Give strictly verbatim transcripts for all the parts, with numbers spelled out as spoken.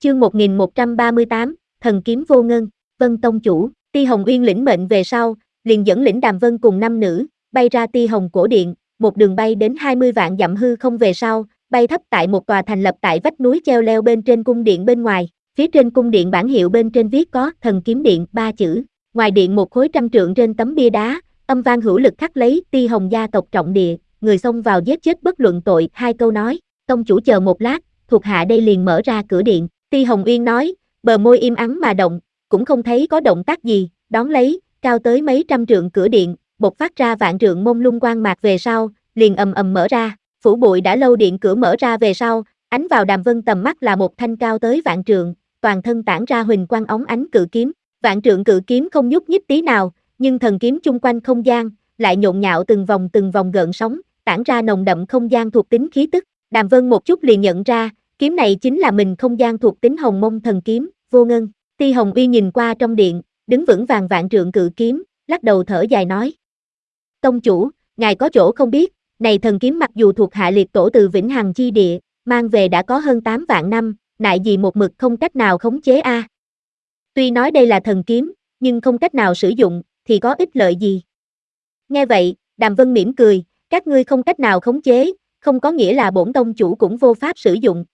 Chương một nghìn một trăm ba mươi tám, Thần kiếm vô ngân. Vân tông chủ. Ti Hồng Uyên lĩnh mệnh về sau, liền dẫn lĩnh Đàm Vân cùng năm nữ, bay ra Ti Hồng cổ điện, một đường bay đến hai mươi vạn dặm hư không về sau, bay thấp tại một tòa thành lập tại vách núi treo leo bên trên cung điện bên ngoài. Phía trên cung điện bản hiệu bên trên viết có Thần kiếm điện ba chữ. Ngoài điện một khối trăm trượng trên tấm bia đá, âm vang hữu lực khắc lấy Ti Hồng gia tộc trọng địa, người xông vào giết chết bất luận tội, hai câu nói. Tông chủ chờ một lát, thuộc hạ đây liền mở ra cửa điện. Ti Hồng Uyên nói, bờ môi im ắng mà động, cũng không thấy có động tác gì, đón lấy, cao tới mấy trăm trượng cửa điện, bộc phát ra vạn trượng mông lung quang mạc về sau, liền ầm ầm mở ra, phủ bụi đã lâu điện cửa mở ra về sau, ánh vào Đàm Vân tầm mắt là một thanh cao tới vạn trượng, toàn thân tản ra huỳnh quang óng ánh cự kiếm, vạn trượng cự kiếm không nhúc nhích tí nào, nhưng thần kiếm chung quanh không gian, lại nhộn nhạo từng vòng từng vòng gợn sóng, tản ra nồng đậm không gian thuộc tính khí tức. Đàm Vân một chút liền nhận ra, kiếm này chính là mình không gian thuộc tính hồng mông thần kiếm, vô ngân. Ti Hồng Uy nhìn qua trong điện, đứng vững vàng vạn trượng cự kiếm, lắc đầu thở dài nói. Tông chủ, ngài có chỗ không biết, này thần kiếm mặc dù thuộc hạ liệt tổ từ Vĩnh Hằng chi địa, mang về đã có hơn tám vạn năm, nại gì một mực không cách nào khống chế a. À. Tuy nói đây là thần kiếm, nhưng không cách nào sử dụng, thì có ích lợi gì? Nghe vậy, Đàm Vân mỉm cười, các ngươi không cách nào khống chế, không có nghĩa là bổn tông chủ cũng vô pháp sử dụng.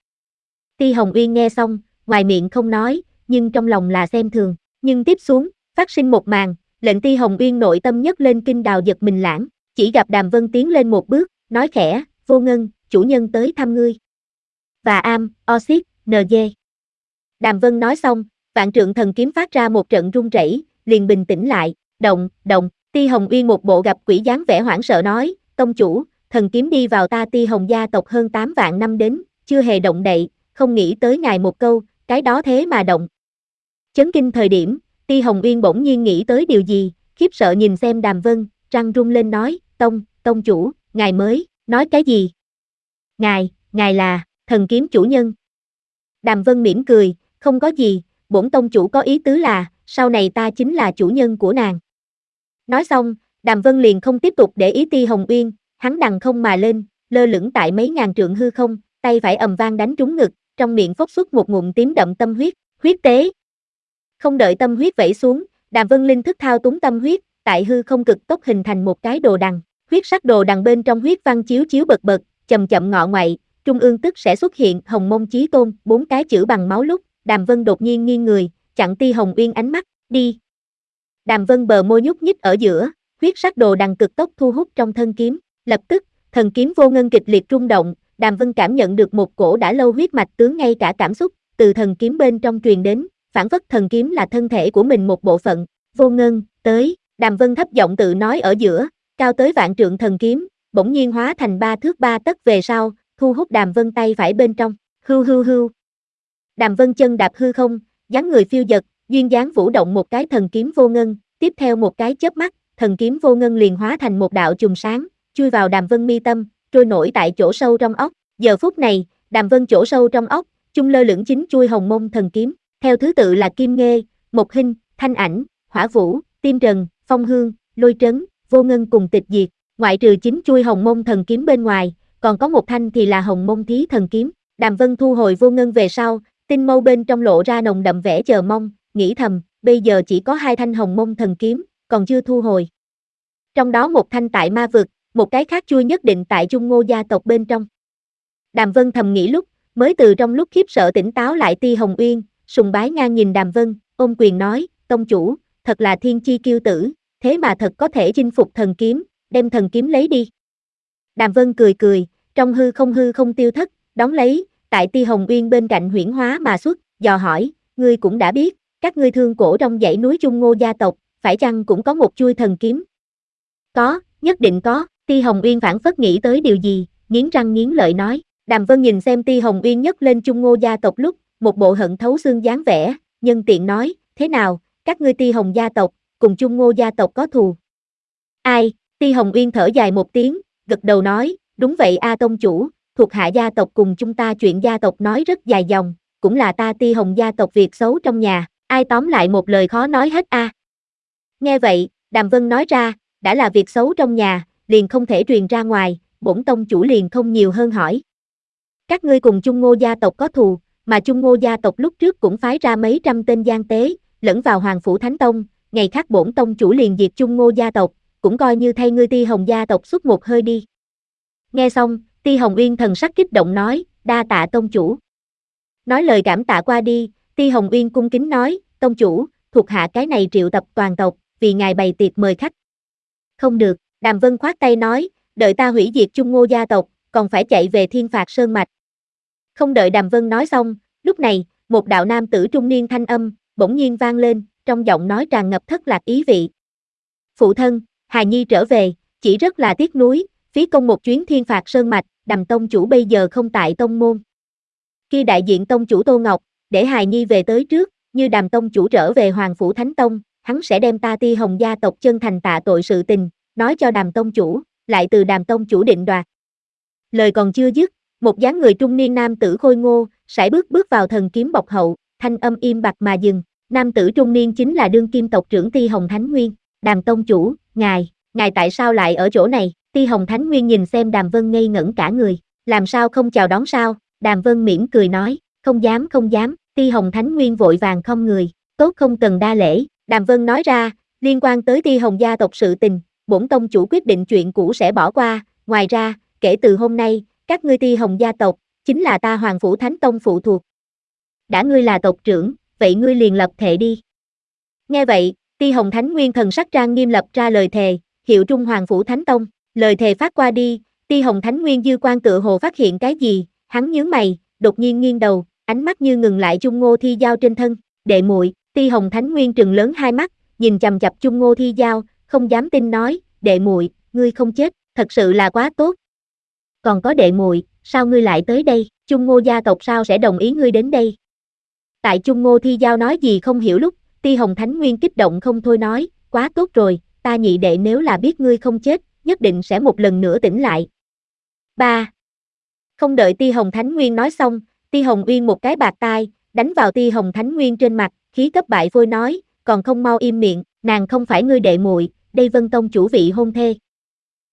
Ti Hồng Uyên nghe xong, ngoài miệng không nói, nhưng trong lòng là xem thường, nhưng tiếp xuống, phát sinh một màn, lệnh Ti Hồng Uyên nội tâm nhất lên kinh đào giật mình lãng, chỉ gặp Đàm Vân tiến lên một bước, nói khẽ, vô ngân, chủ nhân tới thăm ngươi. Và am, Oxit, en giê. Đàm Vân nói xong, vạn trượng thần kiếm phát ra một trận rung rẩy, liền bình tĩnh lại, động, động, Ti Hồng Uyên một bộ gặp quỷ dáng vẻ hoảng sợ nói, tông chủ, thần kiếm đi vào ta Ti Hồng gia tộc hơn tám vạn năm đến, chưa hề động đậy, không nghĩ tới ngài một câu, cái đó thế mà động. Chấn kinh thời điểm, Ti Hồng Uyên bỗng nhiên nghĩ tới điều gì, khiếp sợ nhìn xem Đàm Vân, răng rung lên nói, tông, tông chủ, ngài mới, nói cái gì? Ngài, ngài là, thần kiếm chủ nhân. Đàm Vân mỉm cười, không có gì, bổn tông chủ có ý tứ là, sau này ta chính là chủ nhân của nàng. Nói xong, Đàm Vân liền không tiếp tục để ý Ti Hồng Uyên, hắn đằng không mà lên, lơ lửng tại mấy ngàn trượng hư không, tay phải ầm vang đánh trúng ngực, trong miệng phốc xuất một ngụm tím đậm tâm huyết, huyết tế. Không đợi tâm huyết vẩy xuống, Đàm Vân linh thức thao túng tâm huyết, tại hư không cực tốc hình thành một cái đồ đằng, huyết sắc đồ đằng bên trong huyết văn chiếu chiếu bật bật, chậm chậm ngọ ngoại, trung ương tức sẽ xuất hiện Hồng Mông Chí Tôn, bốn cái chữ bằng máu lúc, Đàm Vân đột nhiên nghiêng người, chặn Ti Hồng Uyên ánh mắt, đi. Đàm Vân bờ môi nhúc nhích ở giữa, huyết sắc đồ đằng cực tốc thu hút trong thân kiếm, lập tức, thần kiếm vô ngân kịch liệt rung động, Đàm Vân cảm nhận được một cổ đã lâu huyết mạch tướng ngay cả cảm xúc, từ thần kiếm bên trong truyền đến, phản phất thần kiếm là thân thể của mình một bộ phận, vô ngân, tới, Đàm Vân thấp giọng tự nói ở giữa, cao tới vạn trượng thần kiếm, bỗng nhiên hóa thành ba thước ba tấc về sau, thu hút Đàm Vân tay phải bên trong, hưu hưu hưu. Đàm Vân chân đạp hư không, dáng người phiêu dật, duyên dáng vũ động một cái thần kiếm vô ngân, tiếp theo một cái chớp mắt, thần kiếm vô ngân liền hóa thành một đạo chùm sáng, chui vào Đàm Vân mi tâm, trôi nổi tại chỗ sâu trong óc. Giờ phút này, Đàm Vân chỗ sâu trong óc, chung lơ lửng chín chuôi hồng mông thần kiếm, theo thứ tự là Kim Nghê, Mộc Hinh, Thanh Ảnh, Hỏa Vũ, Tim Trần, Phong Hương, Lôi Trấn, Vô Ngân cùng Tịch Diệt. Ngoại trừ chín chuôi hồng mông thần kiếm bên ngoài, còn có một thanh thì là hồng mông thí thần kiếm. Đàm Vân thu hồi Vô Ngân về sau, tinh mâu bên trong lộ ra nồng đậm vẻ chờ mong, nghĩ thầm, bây giờ chỉ có hai thanh hồng mông thần kiếm, còn chưa thu hồi. Trong đó một thanh tại ma vực, một cái khác chui nhất định tại Trung Ngô gia tộc bên trong. Đàm Vân thầm nghĩ lúc, mới từ trong lúc khiếp sợ tỉnh táo lại Ti Hồng Uyên, sùng bái ngang nhìn Đàm Vân, ôm quyền nói, tông chủ, thật là thiên chi kiêu tử, thế mà thật có thể chinh phục thần kiếm, đem thần kiếm lấy đi. Đàm Vân cười cười, trong hư không hư không tiêu thất, đón lấy, tại Ti Hồng Uyên bên cạnh huyễn hóa mà xuất, dò hỏi, ngươi cũng đã biết, các ngươi thương cổ trong dãy núi Trung Ngô gia tộc, phải chăng cũng có một chuôi thần kiếm? Có, nhất định có, Ti Hồng Uyên phản phất nghĩ tới điều gì, nghiến răng nghiến lợi nói. Đàm Vân nhìn xem Ti Hồng Uyên nhấc lên Trung Ngô gia tộc lúc, một bộ hận thấu xương dáng vẻ, nhân tiện nói, thế nào, các ngươi Ti Hồng gia tộc, cùng Trung Ngô gia tộc có thù? Ai, Ti Hồng Uyên thở dài một tiếng, gật đầu nói, đúng vậy a tông chủ, thuộc hạ gia tộc cùng chúng ta chuyện gia tộc nói rất dài dòng, cũng là ta Ti Hồng gia tộc việc xấu trong nhà, ai tóm lại một lời khó nói hết a. À. Nghe vậy, Đàm Vân nói ra, đã là việc xấu trong nhà, liền không thể truyền ra ngoài, bổn tông chủ liền không nhiều hơn hỏi. Các ngươi cùng Trung Ngô gia tộc có thù, mà Chung Ngô gia tộc lúc trước cũng phái ra mấy trăm tên gian tế, lẫn vào Hoàng Phủ Thánh Tông, ngày khác bổn tông chủ liền diệt Chung Ngô gia tộc, cũng coi như thay ngươi Ti Hồng gia tộc xuất một hơi đi. Nghe xong, Ti Hồng Uyên thần sắc kích động nói, đa tạ tông chủ. Nói lời cảm tạ qua đi, Ti Hồng Uyên cung kính nói, tông chủ, thuộc hạ cái này triệu tập toàn tộc, vì ngài bày tiệc mời khách. Không được, Đàm Vân khoát tay nói, đợi ta hủy diệt Chung Ngô gia tộc, còn phải chạy về Thiên Phạt Sơn Mạch. Không đợi Đàm Vân nói xong, lúc này, một đạo nam tử trung niên thanh âm, bỗng nhiên vang lên, trong giọng nói tràn ngập thất lạc ý vị. Phụ thân, hài nhi trở về, chỉ rất là tiếc nuối, phí công một chuyến Thiên Phạt Sơn Mạch, Đàm tông chủ bây giờ không tại tông môn. Khi đại diện tông chủ Tô Ngọc, để hài nhi về tới trước, như Đàm tông chủ trở về Hoàng Phủ Thánh Tông, hắn sẽ đem ta Ti Hồng gia tộc chân thành tạ tội sự tình, nói cho Đàm tông chủ, lại từ Đàm tông chủ định đoạt. Lời còn chưa dứt, một dáng người trung niên nam tử khôi ngô, sải bước bước vào thần kiếm bọc hậu, thanh âm im bặt mà dừng. Nam tử trung niên chính là đương kim tộc trưởng Ti Hồng Thánh Nguyên. Đàm tông chủ, ngài, ngài tại sao lại ở chỗ này? Ti Hồng Thánh Nguyên nhìn xem Đàm Vân ngây ngẩn cả người, làm sao không chào đón sao? Đàm Vân mỉm cười nói, không dám không dám. Ti Hồng Thánh Nguyên vội vàng không người, tốt không cần đa lễ. Đàm Vân nói ra, liên quan tới Ti Hồng gia tộc sự tình, bổn tông chủ quyết định chuyện cũ sẽ bỏ qua, ngoài ra, kể từ hôm nay, các ngươi Ti Hồng gia tộc, chính là ta Hoàng Phủ Thánh Tông phụ thuộc. Đã ngươi là tộc trưởng, vậy ngươi liền lập thệ đi. Nghe vậy, Ti Hồng Thánh Nguyên thần sắc trang nghiêm lập ra lời thề, hiệu trung Hoàng Phủ Thánh Tông, lời thề phát qua đi, Ti Hồng Thánh Nguyên dư quan tựa hồ phát hiện cái gì, hắn nhướng mày, đột nhiên nghiêng đầu, ánh mắt như ngừng lại Chung Ngô Thi Giao trên thân, đệ muội. Ti Hồng Thánh Nguyên trừng lớn hai mắt, nhìn chằm chằm Chung Ngô Thi Giao, không dám tin nói, đệ muội, ngươi không chết, thật sự là quá tốt. Còn có đệ muội, sao ngươi lại tới đây, Chung Ngô gia tộc sao sẽ đồng ý ngươi đến đây? Tại Chung Ngô Thi Giao nói gì không hiểu lúc, Ti Hồng Thánh Nguyên kích động không thôi nói, quá tốt rồi, ta nhị đệ nếu là biết ngươi không chết, nhất định sẽ một lần nữa tỉnh lại. ba. Không đợi Ti Hồng Thánh Nguyên nói xong, Ti Hồng Uyên một cái bạt tai, đánh vào Ti Hồng Thánh Nguyên trên mặt, khí cấp bại phôi nói, còn không mau im miệng, nàng không phải ngươi đệ muội, đây Vân tông chủ vị hôn thê.